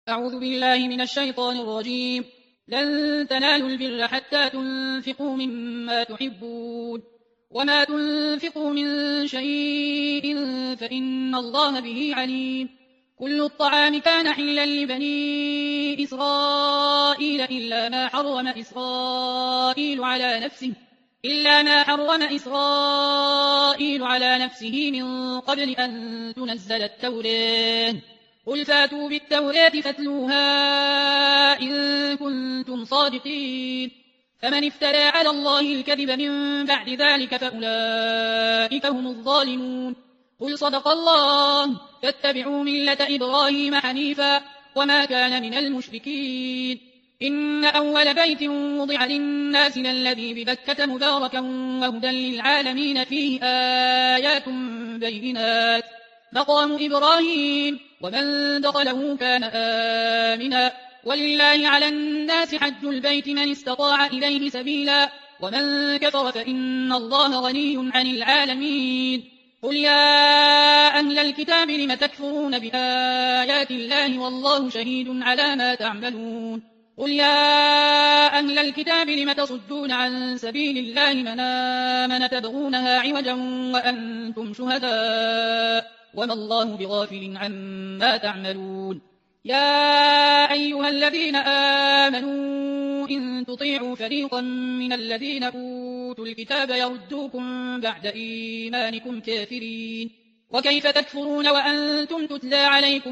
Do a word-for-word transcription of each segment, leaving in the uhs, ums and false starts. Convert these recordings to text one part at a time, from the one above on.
أعوذ بالله من الشيطان الرجيم. لن تنالوا البر حتى تنفقوا مما تحبون وما تنفقوا من شيء فإن الله به عليم. كل الطعام كان حلا لبني إسرائيل إلا ما حرم إسرائيل على نفسه إلا ما حرم إسرائيل على نفسه من قبل أن تنزل التوراة. قل فاتوا بالتوراة فاتلوها إن كنتم صادقين. فمن افترى على الله الكذب من بعد ذلك فأولئك هم الظالمون. قل صدق الله فاتبعوا ملة إبراهيم حنيفا وما كان من المشركين. إن أول بيت وضع للناس للذي ببكة مباركا وهدى للعالمين فيه آيات بينات مقام إبراهيم ومن دخله كان آمنا. ولله على الناس حج البيت من استطاع إليه سبيلا ومن كفر فإن الله غني عن العالمين. قل يا أهل الكتاب لم تكفرون بآيات الله والله شهيد على ما تعملون. قل يا أهل الكتاب لم تصدون عن سبيل الله من آمن تبغونها عوجا وأنتم شهداء وما الله بغافل عما تعملون. يا أيها الذين آمنوا إن تطيعوا فريقا من الذين أوتوا الكتاب يردوكم بعد إيمانكم كافرين. وكيف تكفرون وأنتم تتلى عليكم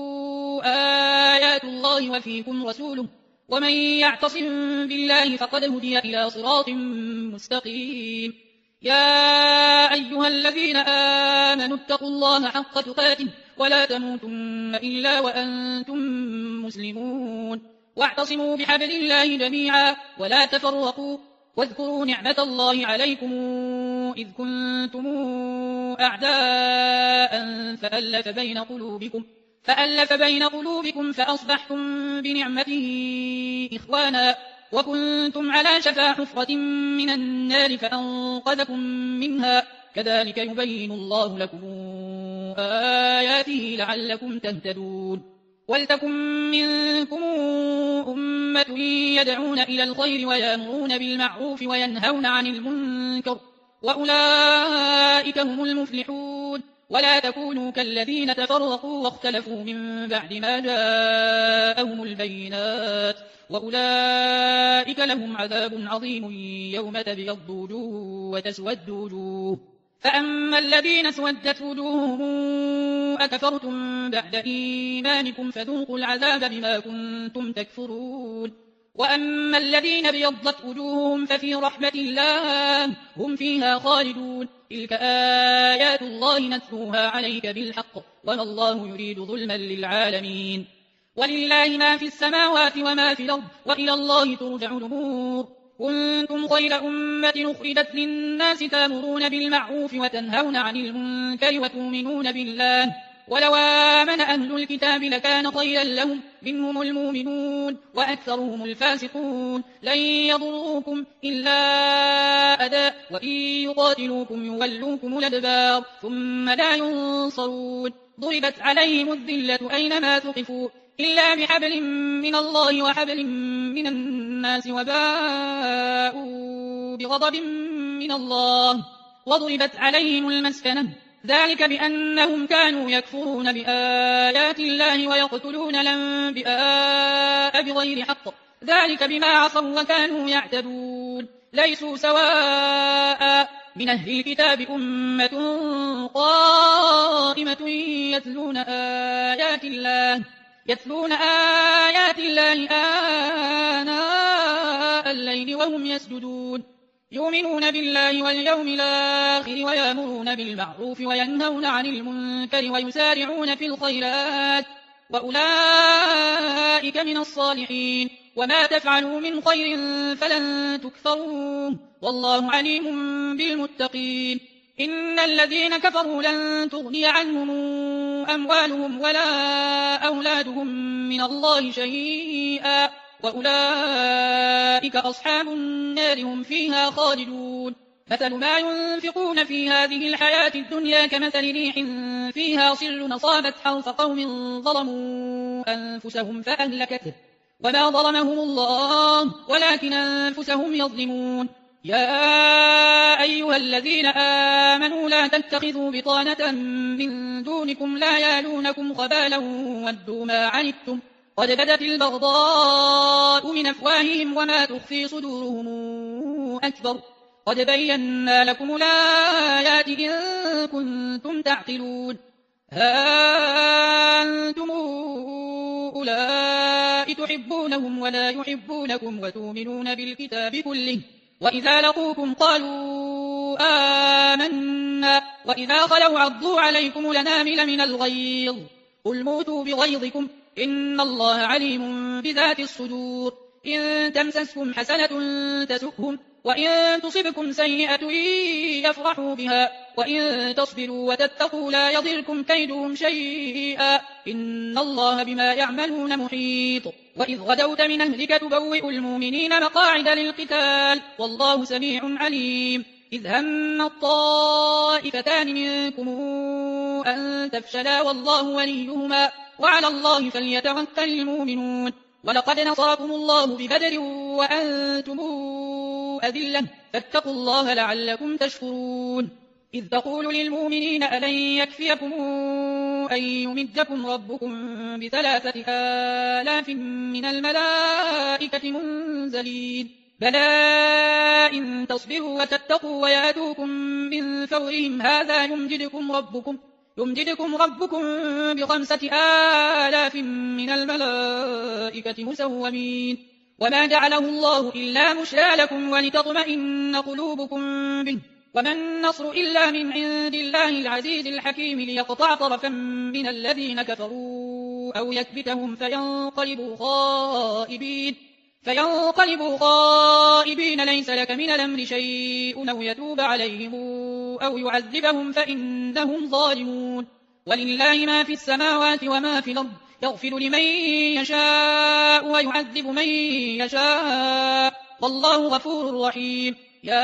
آيات الله وفيكم رسوله ومن يعتصم بالله فقد هدي إلى صراط مستقيم. يا أيها الذين آمنوا اتقوا الله حق تقاته ولا تموتن إلا وأنتم مسلمون. واعتصموا بحبل الله جميعا ولا تفرقوا واذكروا نعمة الله عليكم إذ كنتم أعداء فألف بين قلوبكم فألف بين قلوبكم فأصبحتم بنعمته إخوانا وكنتم على شفا حفرة من النار فأنقذكم منها. كذلك يبين الله لكم آياته لعلكم تهتدون. ولتكن منكم أمة يدعون إلى الخير ويأمرون بالمعروف وينهون عن المنكر وأولئك هم المفلحون. ولا تكونوا كالذين تفرقوا واختلفوا من بعد ما جاءهم البينات وأولئك لهم عذاب عظيم يوم تبيض وجوه وتسود وجوه. فأما الذين اسودت وجوههم أكفرتم بعد إيمانكم فذوقوا العذاب بما كنتم تكفرون. وأما الذين ابيضت وجوههم ففي رحمة الله هم فيها خالدون. تلك آيات الله نتلوها عليك بالحق وما الله يريد ظلما للعالمين. ولله ما في السماوات وما في الأرض وإلى الله ترجع الأمور. كنتم خير أمة أخرجت للناس تأمرون بالمعروف وتنهون عن المنكر وتؤمنون بالله ولو آمن أهل الكتاب لكان خيرا لهم منهم المؤمنون وأكثرهم الفاسقون. لن يضروكم إلا أذى وإن يقاتلوكم يولوكم الأدبار ثم لا ينصرون. ضربت عليهم الذلة أينما ثقفوا إلا بحبل من الله وحبل من الناس وباءوا بغضب من الله وضربت عليهم المسكنة ذلك بأنهم كانوا يكفرون بآيات الله ويقتلون الأنبياء بغير حق ذلك بما عصوا وكانوا يعتدون. ليسوا سواء من أهل الكتاب أمة قائمة يتلون آيات الله يتلون آيات الله آناء الليل وهم يسجدون يؤمنون بالله واليوم الآخر ويأمرون بالمعروف وينهون عن المنكر ويسارعون في الخيرات وأولئك من الصالحين. وما تفعلوا من خير فلن تكفروه والله عليم بالمتقين. إن الذين كفروا لن تغني عنهم أموالهم ولا أولادهم من الله شيئا وأولئك أصحاب النار هم فيها خالدون. مثل ما ينفقون في هذه الحياة الدنيا كمثل ريح فيها صر أصابت حرث قوم ظلموا أنفسهم فأهلكته وما ظلمهم الله ولكن أنفسهم يظلمون. يا أيها الذين آمنوا لا تتخذوا بطانة من دونكم لا يالونكم خبالا ودوا ما عنتم قد بدت البغضاء من أفواههم وما تخفي صدورهم أكبر قد بينا لكم الآيات إن كنتم تعقلون. ها أنتم أولئك تحبونهم ولا يحبونكم وتؤمنون بالكتاب كله وإذا لقوكم قالوا آمنا وإذا خلوا عضوا عليكم الأنامل من الغيظ قل موتوا بغيظكم إن الله عليم بذات الصدور. إن تمسسكم حسنة تسؤهم وإن تصبكم سيئة يفرحوا بها وإن تصبروا وتتقوا لا يضركم كيدهم شيئا إن الله بما يعملون محيط. وإذ غدوت من أهلك تبوئ المؤمنين مقاعد للقتال والله سميع عليم. إذ هم الطائفتان منكم أن تفشلا والله وليهما وعلى الله فليتوكل المؤمنون. ولقد نصركم الله ببدر وأنتم أذلة فاتقوا الله لعلكم تشكرون. إذ تقول للمؤمنين ألن يكفيكم أن يمدكم ربكم بثلاثة آلاف من الملائكة منزلين بلى إن تصبروا وتتقوا ويأتوكم من فورهم هذا يمددكم ربكم يمددكم ربكم بخمسة آلاف من الملائكة مسومين وما جعله الله إلا بشرى لكم ولتطمئن قلوبكم به وما النصر إلا من عند الله العزيز الحكيم ليقطع طرفا من الذين كفروا أو يكبتهم فينقلبوا خائبين فينقلبوا خائبين ليس لك من الأمر شيء أو يتوب عليهم أو يعذبهم فإنهم ظالمون. ولله ما في السماوات وما في الأرض يغفر لمن يشاء ويعذب من يشاء والله غفور رحيم.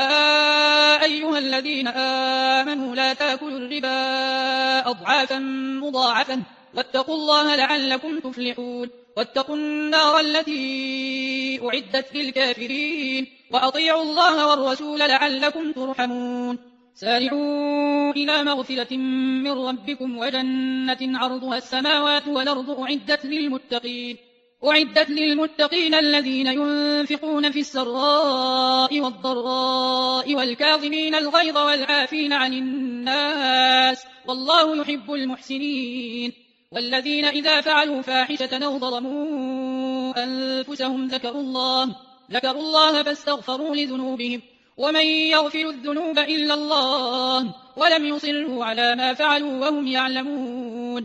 يا أيها الذين آمنوا لا تأكلوا الربا أضعافا مضاعفا واتقوا الله لعلكم تفلحون. واتقوا النار التي أعدت للكافرين وأطيعوا الله والرسول لعلكم ترحمون. سارعوا إلى مغفرة من ربكم وجنة عرضها السماوات والأرض أعدت للمتقين أعدت للمتقين الذين ينفقون في السراء والضراء والكاظمين الغيظ والعافين عن الناس والله يحب المحسنين. والذين إذا فعلوا فاحشة أو ظلموا أنفسهم ذكروا الله ذكروا الله فاستغفروا لذنوبهم ومن يغفر الذنوب إلا الله ولم يصروا على ما فعلوا وهم يعلمون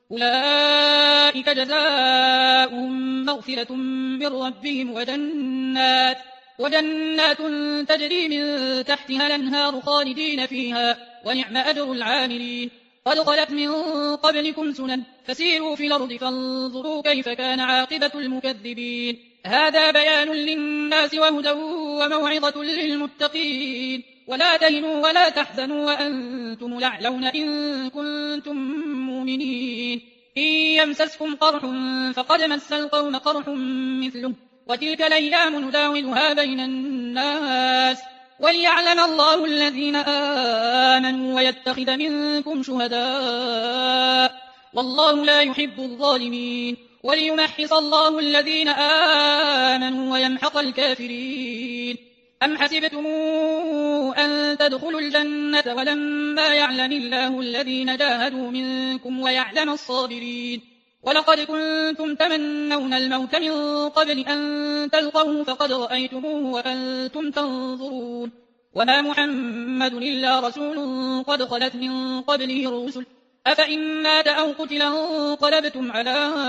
أولئك جزاؤهم مغفرة من ربهم وجنات, وجنات تجري من تحتها الأنهار خالدين فيها ونعم أجر العاملين. قد خلت من قبلكم سنن فسيروا في الأرض فانظروا كيف كان عاقبة المكذبين. هذا بيان للناس وهدى وموعظة للمتقين. ولا تهنوا ولا تحزنوا وأنتم الأعلون إن كنتم مؤمنين. إن يمسسكم قرح فقد مس القوم قرح مثله وتلك الأيام نداولها بين الناس وليعلم الله الذين آمنوا ويتخذ منكم شهداء والله لا يحب الظالمين وليمحص الله الذين آمنوا ويمحق الكافرين. أم حسبتم أن تدخلوا الجنة ولما يعلم الله الذين جاهدوا منكم ويعلم الصابرين. ولقد كنتم تمنون الموت من قبل أن تلقوه فقد رأيتموه وأنتم تنظرون وما محمد إلا رسول قد خلت من قبله الرسل أفإن مات أو قتل انقلبتم على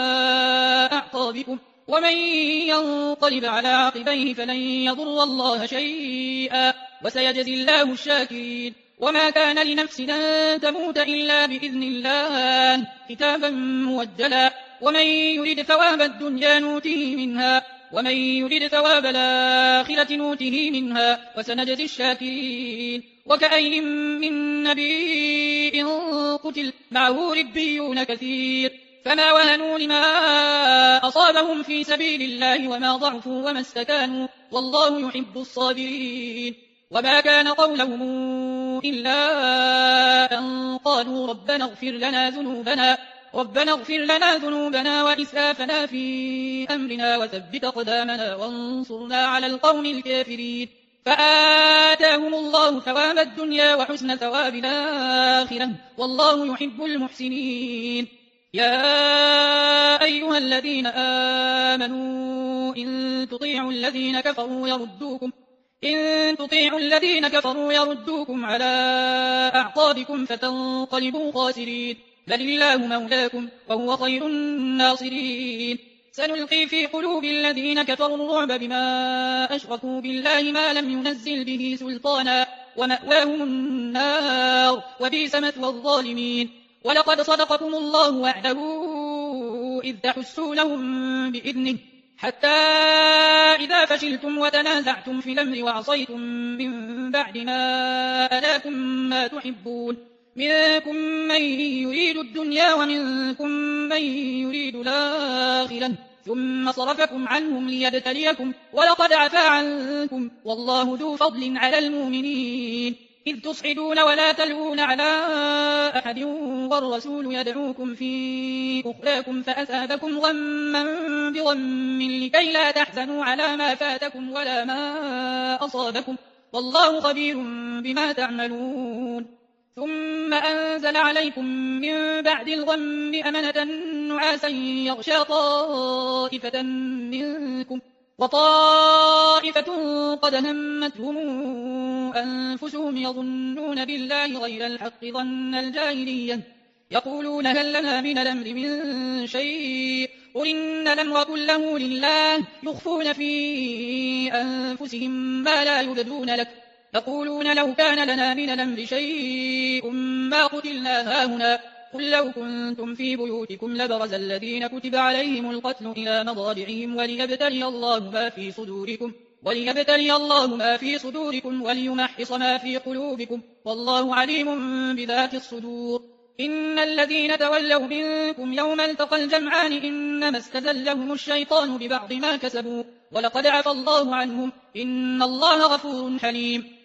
أعقابكم ومن ينقلب على عقبيه فلن يضر الله شيئا وسيجزي الله الشاكرين. وما كان لنفس أن تموت إلا بإذن الله كتابا موجلا ومن يرد ثواب الدنيا نوته منها ومن يرد ثواب الآخرة نوته منها وسنجزي الشاكرين. وكأين من نبي قتل معه ربيون كثير فما وهنوا لما أصابهم في سبيل الله وما ضعفوا وما استكانوا والله يحب الصابرين. وما كان قولهم إلا أن قالوا ربنا اغفر لنا ذنوبنا ربنا اغفر لنا ذنوبنا وإسرافنا في أمرنا وثبت أقدامنا وانصرنا على القوم الكافرين. فآتاهم الله ثواب الدنيا وحسن ثواب الآخرة والله يحب المحسنين. يا أيها الذين آمنوا إن تطيعوا الذين كفروا يردوكم إن تطيعوا الذين كفروا يردوكم على أعقابكم فتنقلبوا خاسرين. بل الله مولاكم وهو خير الناصرين. سنلقي في قلوب الذين كفروا الرعب بما أشركوا بالله ما لم ينزل به سلطانا ومأواهم النار وبئس مثوى الظالمين. ولقد صدقكم الله وعده إذ تحسونهم بإذنه حتى إذا فشلتم وتنازعتم في الأمر وعصيتم من بعد ما أراكم ما تحبون منكم من يريد الدنيا ومنكم من يريد الآخرة ثم صرفكم عنهم ليبتليكم ولقد عفا عنكم والله ذو فضل على المؤمنين. إذ تصعدون ولا تلوون على أحد والرسول يدعوكم في أخراكم فأثابكم غما بغم لكي لا تحزنوا على ما فاتكم ولا ما أصابكم والله خبير بما تعملون. ثم أنزل عليكم من بعد الغم أمنة نعاسا يغشى طائفة منكم وطائفة قد همتهم أنفسهم يظنون بالله غير الحق ظن الجاهلية يقولون هل لنا من الأمر من شيء قل إن الأمر كله لله يخفون في أنفسهم ما لا يبدون لك يقولون لو كان لنا من الأمر شيء ما قتلنا هاهنا قل لو كنتم في بيوتكم لبرز الذين كتب عليهم القتل إلى مضاجعهم وليبتلي الله ما في صدوركم وليبتلي الله ما في صدوركم وليمحص ما في قلوبكم والله عليم بذات الصدور. إن الذين تولوا منكم يوم التقى الجمعان إنما استزلهم الشيطان ببعض ما كسبوا ولقد عفى الله عنهم إن الله غفور حليم.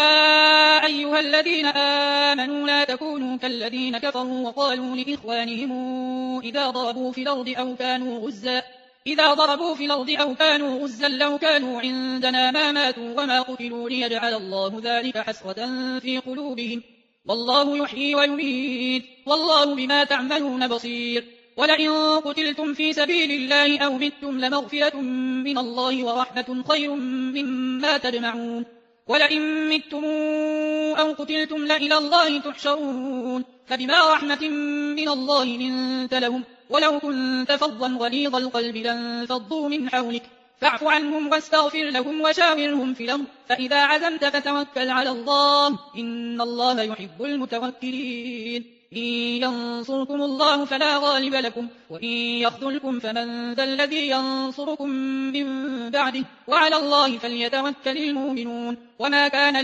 يا أيها الذين آمنوا لا تكونوا كالذين كفروا وقالوا لإخوانهم إذا ضربوا في الأرض أو كانوا غزا إذا ضربوا في الأرض أو كانوا غزا لو كانوا عندنا ما ماتوا وما قتلوا ليجعل الله ذلك حسرة في قلوبهم والله يحيي ويميت والله بما تعملون بصير. ولئن قتلتم في سبيل الله أو متم لمغفرة من الله ورحمة خير مما تجمعون. ولئن متم أو قتلتم لإلى الله تحشرون فبما رحمة من الله لنت لهم ولو كنت فظا غليظ القلب لانفضوا من حولك فاعف عنهم واستغفر لهم وشاورهم في الأمر فإذا عزمت فتوكل على الله إن الله يحب المتوكلين. إن ينصركم الله فلا غالب لكم وإن يخذلكم فمن ذا الذي ينصركم من بعده وعلى الله فليتوكل المؤمنون. وما كان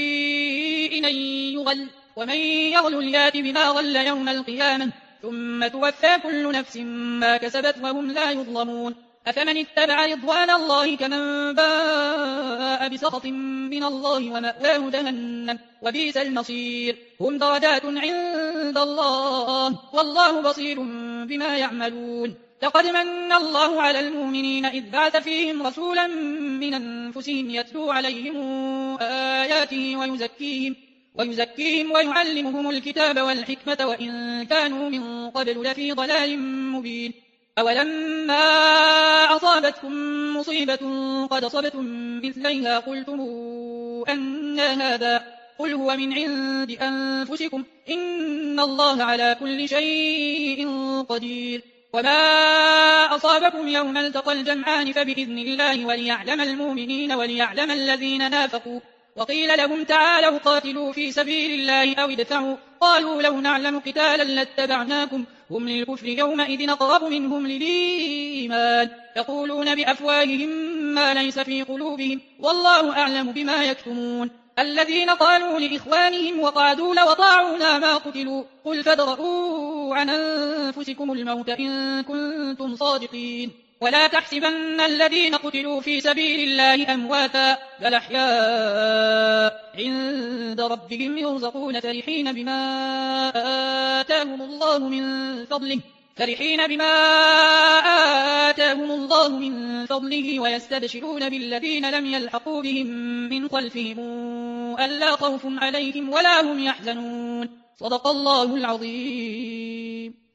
لنبي أن يغل ومن يغل يات بما غل يوم القيامة ثم توفى كل نفس ما كسبت وهم لا يظلمون. أفمن اتبع رضوان الله كمن باء بسخط من الله ومأواه جهنم وبئس المصير. هم درجات عند الله والله بصير بما يعملون. لقد من الله على المؤمنين إذ بعث فيهم رسولا من أنفسهم يتلو عليهم آياته ويزكيهم ويزكيهم ويعلمهم الكتاب والحكمة وإن كانوا من قبل لفي ضلال مبين. أولما أصابتكم مصيبة قد أصبتم مثليها قلتم أن هذا قل هو من عند أنفسكم إن الله على كل شيء قدير. وما أصابكم يوم التقى الجمعان فبإذن الله وليعلم المؤمنين وليعلم الذين نافقوا. وقيل لهم تعالوا قاتلوا في سبيل الله أو ادفعوا قالوا لو نعلم قتالا لاتبعناكم هم للكفر يومئذ أقرب منهم للإيمان يقولون بأفواههم ما ليس في قلوبهم والله أعلم بما يكتمون الذين قالوا لإخوانهم وقعدوا لو طاعونا ما قتلوا قل فادرءوا عن أنفسكم الموت إن كنتم صادقين ولا تحسبن الذين قتلوا في سبيل الله أمواتا بل أحياء عند ربهم يرزقون فرحين بما آتاهم الله من فضله فرحين بما آتاهم الله من فضله ويستبشرون بالذين لم يلحقوا بهم من خلفهم ألا خوف عليهم ولا هم يحزنون صدق الله العظيم.